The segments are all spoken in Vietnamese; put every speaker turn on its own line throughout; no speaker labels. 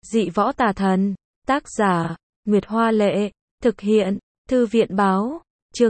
Dị võ tà thần. Tác giả, Nguyệt Hoa Lệ. Thực hiện, Thư viện Báo.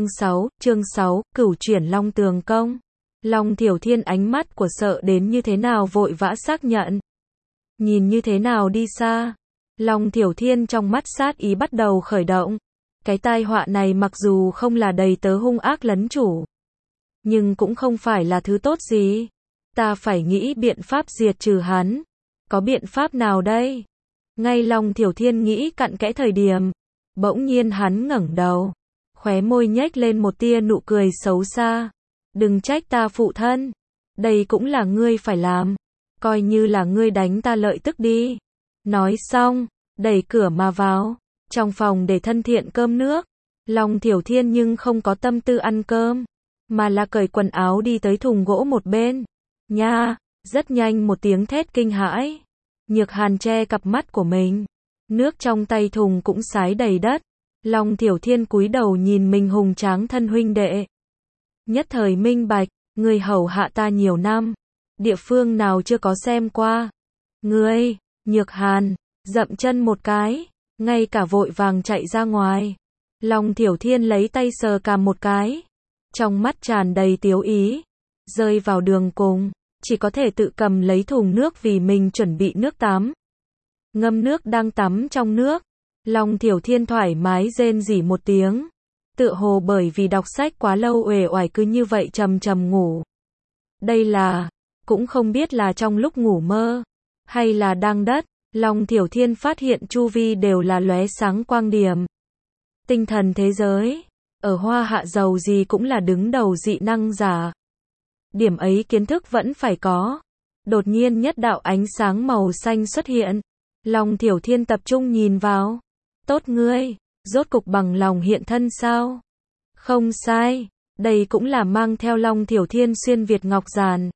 Chương 6, Cửu chuyển Long Tường Công. Long Thiểu Thiên ánh mắt của sợ đến như thế nào vội vã xác nhận. Nhìn như thế nào đi xa. Long Thiểu Thiên trong mắt sát ý bắt đầu khởi động. Cái tai họa này mặc dù không là đầy tớ hung ác lấn chủ, nhưng cũng không phải là thứ tốt gì. Ta phải nghĩ biện pháp diệt trừ hắn. Có biện pháp nào đây? Ngay Long Thiểu Thiên nghĩ cặn kẽ thời điểm, bỗng nhiên hắn ngẩng đầu, khóe môi nhếch lên một tia nụ cười xấu xa. Đừng trách ta phụ thân, đây cũng là ngươi phải làm, coi như là ngươi đánh ta lợi tức đi. Nói xong, đẩy cửa mà vào, trong phòng để thân thiện cơm nước. Long Thiểu Thiên nhưng không có tâm tư ăn cơm, mà là cởi quần áo đi tới thùng gỗ một bên. Nha, rất nhanh một tiếng thét kinh hãi. Nhược Hàn che cặp mắt của mình, nước trong tay thùng cũng sái đầy đất. Long Thiểu Thiên cúi đầu nhìn mình hùng tráng thân huynh đệ, nhất thời minh bạch, người hầu hạ ta nhiều năm, địa phương nào chưa có xem qua. Ngươi, Nhược Hàn, dậm chân một cái, ngay cả vội vàng chạy ra ngoài. Long Thiểu Thiên lấy tay sờ cằm một cái, trong mắt tràn đầy tiếu ý, rơi vào đường cùng, chỉ có thể tự cầm lấy thùng nước vì mình chuẩn bị nước tắm. Ngâm nước đang tắm trong nước, Long Thiểu Thiên thoải mái rên rỉ một tiếng, tựa hồ bởi vì đọc sách quá lâu uể oải cứ như vậy trầm trầm ngủ. Đây là, cũng không biết là trong lúc ngủ mơ, hay là đang đất. Long Thiểu Thiên phát hiện chu vi đều là lóe sáng quang điểm. Tinh thần thế giới, ở Hoa Hạ dầu gì cũng là đứng đầu dị năng giả. Điểm ấy kiến thức vẫn phải có. Đột nhiên nhất đạo ánh sáng màu xanh xuất hiện. Long Thiểu Thiên tập trung nhìn vào. Tốt ngươi, rốt cục bằng lòng hiện thân sao? Không sai, đây cũng là mang theo Long Thiểu Thiên xuyên Việt ngọc giản.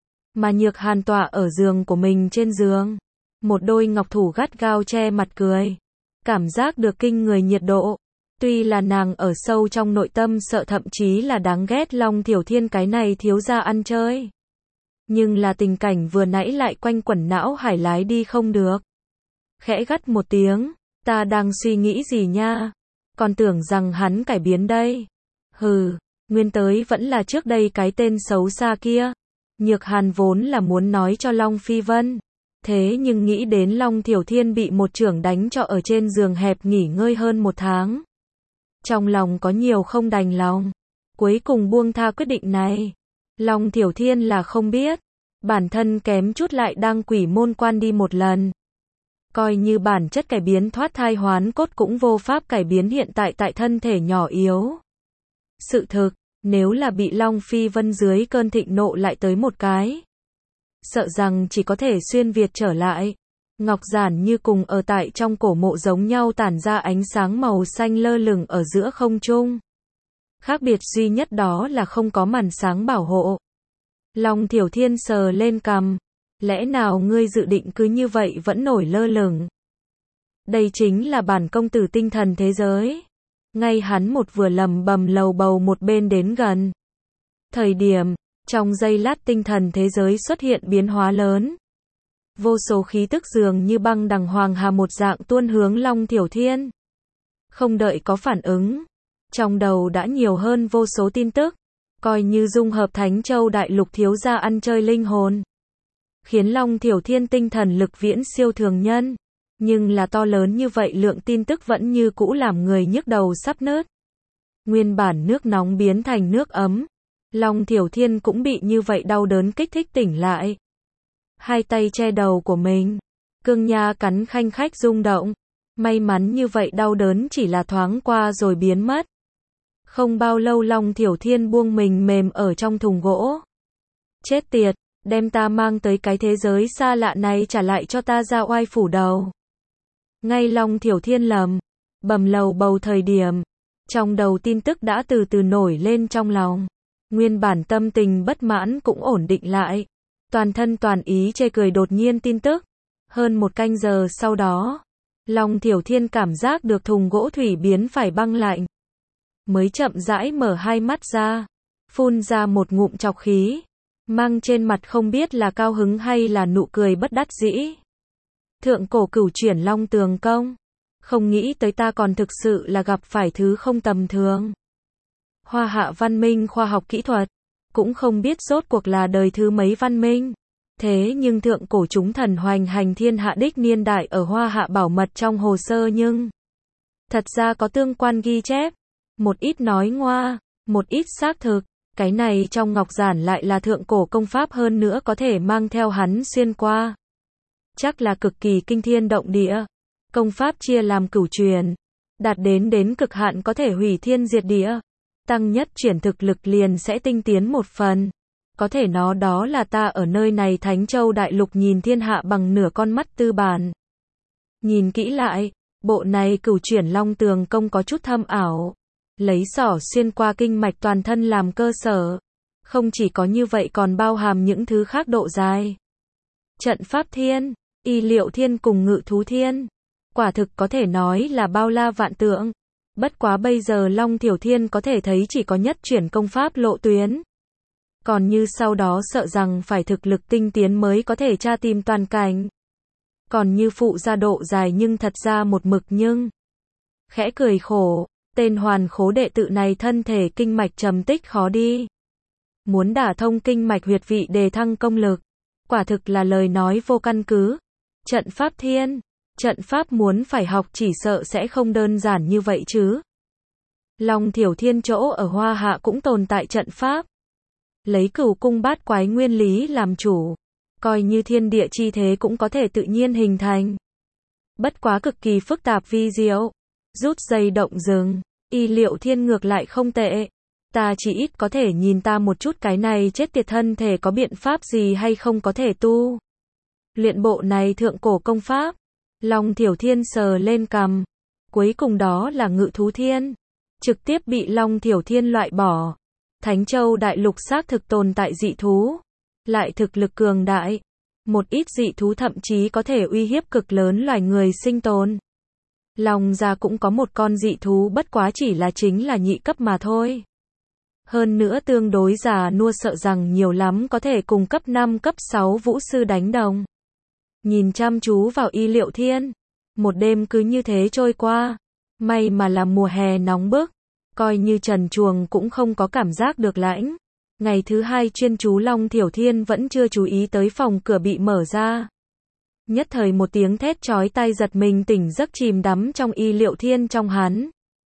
Mà Nhược Hàn tọa ở giường của mình trên giường. Một đôi ngọc thủ gắt gao che mặt cười. Cảm giác được kinh người nhiệt độ. Tuy là nàng ở sâu trong nội tâm sợ thậm chí là đáng ghét Long Thiểu Thiên cái này thiếu gia ăn chơi. Nhưng là tình cảnh vừa nãy lại quanh quẩn não hải lái đi không được. Khẽ gắt một tiếng, ta đang suy nghĩ gì nha? Còn tưởng rằng hắn cải biến đây. Hừ, nguyên tới vẫn là trước đây cái tên xấu xa kia. Nhược Hàn vốn là muốn nói cho Long Phi Vân. Thế nhưng nghĩ đến Long Thiểu Thiên bị một chưởng đánh cho ở trên giường hẹp nghỉ ngơi hơn một tháng. Trong lòng có nhiều không đành lòng. Cuối cùng buông tha quyết định này. Long Thiểu Thiên là không biết. Bản thân kém chút lại đang quỷ môn quan đi một lần. Coi như bản chất cải biến thoát thai hoán cốt cũng vô pháp cải biến hiện tại tại thân thể nhỏ yếu. Sự thực, nếu là bị Long Phi Vân dưới cơn thịnh nộ lại tới một cái, sợ rằng chỉ có thể xuyên Việt trở lại. Ngọc giản như cùng ở tại trong cổ mộ giống nhau tản ra ánh sáng màu xanh lơ lửng ở giữa không trung. Khác biệt duy nhất đó là không có màn sáng bảo hộ. Long Thiểu Thiên sờ lên cằm. Lẽ nào ngươi dự định cứ như vậy vẫn nổi lơ lửng? Đây chính là bản công tử tinh thần thế giới. Ngay hắn một vừa lầm bầm lầu bầu một bên đến gần. Thời điểm, trong giây lát tinh thần thế giới xuất hiện biến hóa lớn. Vô số khí tức dường như băng đằng hoàng hà một dạng tuôn hướng Long Thiểu Thiên. Không đợi có phản ứng, trong đầu đã nhiều hơn vô số tin tức, coi như dung hợp Thánh Châu Đại Lục thiếu gia ăn chơi linh hồn. Khiến Long Thiểu Thiên tinh thần lực viễn siêu thường nhân. Nhưng là to lớn như vậy lượng tin tức vẫn như cũ làm người nhức đầu sắp nứt. Nguyên bản nước nóng biến thành nước ấm. Long Thiểu Thiên cũng bị như vậy đau đớn kích thích tỉnh lại. Hai tay che đầu của mình. Cương nha cắn khanh khách rung động. May mắn như vậy đau đớn chỉ là thoáng qua rồi biến mất. Không bao lâu Long Thiểu Thiên buông mình mềm ở trong thùng gỗ. Chết tiệt, đem ta mang tới cái thế giới xa lạ này trả lại cho ta ra oai phủ đầu. Ngay Long Thiểu Thiên bầm lầu bầu thời điểm, trong đầu tin tức đã từ từ nổi lên trong lòng. Nguyên bản tâm tình bất mãn cũng ổn định lại. Toàn thân toàn ý chê cười đột nhiên tin tức. Hơn một canh giờ sau đó, Long Thiểu Thiên cảm giác được thùng gỗ thủy biến phải băng lạnh. Mới chậm rãi mở hai mắt ra, phun ra một ngụm trọc khí, mang trên mặt không biết là cao hứng hay là nụ cười bất đắc dĩ. Thượng cổ cửu chuyển long tường công. Không nghĩ tới ta còn thực sự là gặp phải thứ không tầm thường. Hoa hạ văn minh khoa học kỹ thuật. Cũng không biết rốt cuộc là đời thứ mấy văn minh. Thế nhưng thượng cổ chúng thần hoành hành thiên hạ đích niên đại ở Hoa hạ bảo mật trong hồ sơ nhưng thật ra có tương quan ghi chép. Một ít nói ngoa, một ít xác thực. Cái này trong ngọc giản lại là thượng cổ công pháp hơn nữa có thể mang theo hắn xuyên qua. Chắc là cực kỳ kinh thiên động địa. Công pháp chia làm cửu truyền. Đạt đến cực hạn có thể hủy thiên diệt địa. Tăng nhất chuyển thực lực liền sẽ tinh tiến một phần. Có thể nói đó là ta ở nơi này Thánh Châu Đại Lục nhìn thiên hạ bằng nửa con mắt tư bản. Nhìn kỹ lại, bộ này cửu chuyển long tường công có chút thâm ảo. Lấy xỏ xuyên qua kinh mạch toàn thân làm cơ sở. Không chỉ có như vậy còn bao hàm những thứ khác độ dài. Trận pháp thiên, y liệu thiên cùng ngự thú thiên. Quả thực có thể nói là bao la vạn tượng. Bất quá bây giờ Long Thiểu Thiên có thể thấy chỉ có nhất chuyển công pháp lộ tuyến. Còn như sau đó sợ rằng phải thực lực tinh tiến mới có thể tra tìm toàn cảnh. Còn như phụ ra độ dài nhưng thật ra một mực nhưng. Khẽ cười khổ, tên hoàn khố đệ tự này thân thể kinh mạch trầm tích khó đi. Muốn đả thông kinh mạch huyệt vị đề thăng công lực. Quả thực là lời nói vô căn cứ. Trận pháp thiên. Trận pháp muốn phải học chỉ sợ sẽ không đơn giản như vậy chứ. Long Thiểu Thiên chỗ ở Hoa hạ cũng tồn tại trận pháp. Lấy cửu cung bát quái nguyên lý làm chủ. Coi như thiên địa chi thế cũng có thể tự nhiên hình thành. Bất quá cực kỳ phức tạp vi diệu. Rút dây động rừng. Y liệu thiên ngược lại không tệ. Ta chỉ ít có thể nhìn ta một chút cái này chết tiệt thân thể có biện pháp gì hay không có thể tu. Luyện bộ này thượng cổ công pháp. Long Thiểu Thiên sờ lên cằm. Cuối cùng đó là ngự thú thiên. Trực tiếp bị Long Thiểu Thiên loại bỏ. Thánh Châu Đại Lục xác thực tồn tại dị thú. Lại thực lực cường đại. Một ít dị thú thậm chí có thể uy hiếp cực lớn loài người sinh tồn. Long gia cũng có một con dị thú bất quá chỉ là chính là nhị cấp mà thôi. Hơn nữa tương đối già nua sợ rằng nhiều lắm có thể cùng cấp 5 cấp 6 vũ sư đánh đồng. Nhìn chăm chú vào y liệu thiên. Một đêm cứ như thế trôi qua. May mà là mùa hè nóng bức. Coi như trần truồng cũng không có cảm giác được lạnh. Ngày thứ hai chuyên chú Long Thiểu Thiên vẫn chưa chú ý tới phòng cửa bị mở ra. Nhất thời một tiếng thét chói tai giật mình tỉnh giấc chìm đắm trong y liệu thiên trong hắn.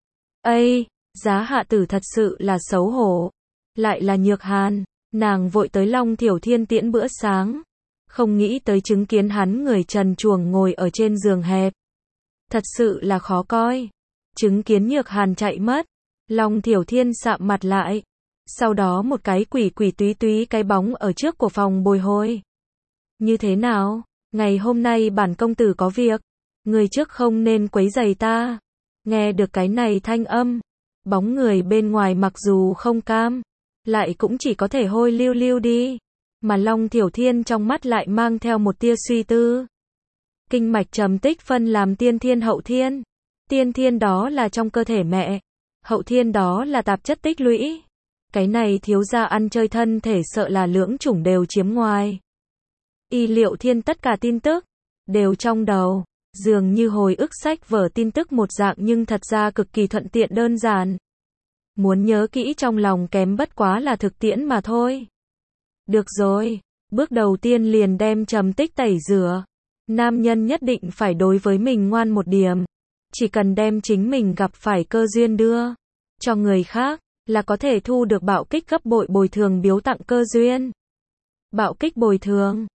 Ây, giá hạ tử thật sự là xấu hổ. Lại là Nhược Hàn. Nàng vội tới Long Thiểu Thiên tiễn bữa sáng. Không nghĩ tới chứng kiến hắn người trần truồng ngồi ở trên giường hẹp. Thật sự là khó coi. Chứng kiến Nhược Hàn chạy mất. Long Thiểu Thiên sạm mặt lại. Sau đó một cái quỷ túy túy cái bóng ở trước của phòng bồi hồi. Như thế nào? Ngày hôm nay bản công tử có việc. Người trước không nên quấy rầy ta. Nghe được cái này thanh âm. Bóng người bên ngoài mặc dù không cam. Lại cũng chỉ có thể hôi lưu lưu đi. Mà Long Thiểu Thiên trong mắt lại mang theo một tia suy tư. Kinh mạch trầm tích phân làm tiên thiên hậu thiên. Tiên thiên đó là trong cơ thể mẹ. Hậu thiên đó là tạp chất tích lũy. Cái này thiếu gia ăn chơi thân thể sợ là lưỡng chủng đều chiếm ngoài. Y liệu thiên tất cả tin tức. Đều trong đầu. Dường như hồi ức sách vở tin tức một dạng nhưng thật ra cực kỳ thuận tiện đơn giản. Muốn nhớ kỹ trong lòng kém bất quá là thực tiễn mà thôi. Được rồi. Bước đầu tiên liền đem trầm tích tẩy rửa. Nam nhân nhất định phải đối với mình ngoan một điểm. Chỉ cần đem chính mình gặp phải cơ duyên đưa cho người khác là có thể thu được bạo kích gấp bội bồi thường biếu tặng cơ duyên. Bạo kích bồi thường.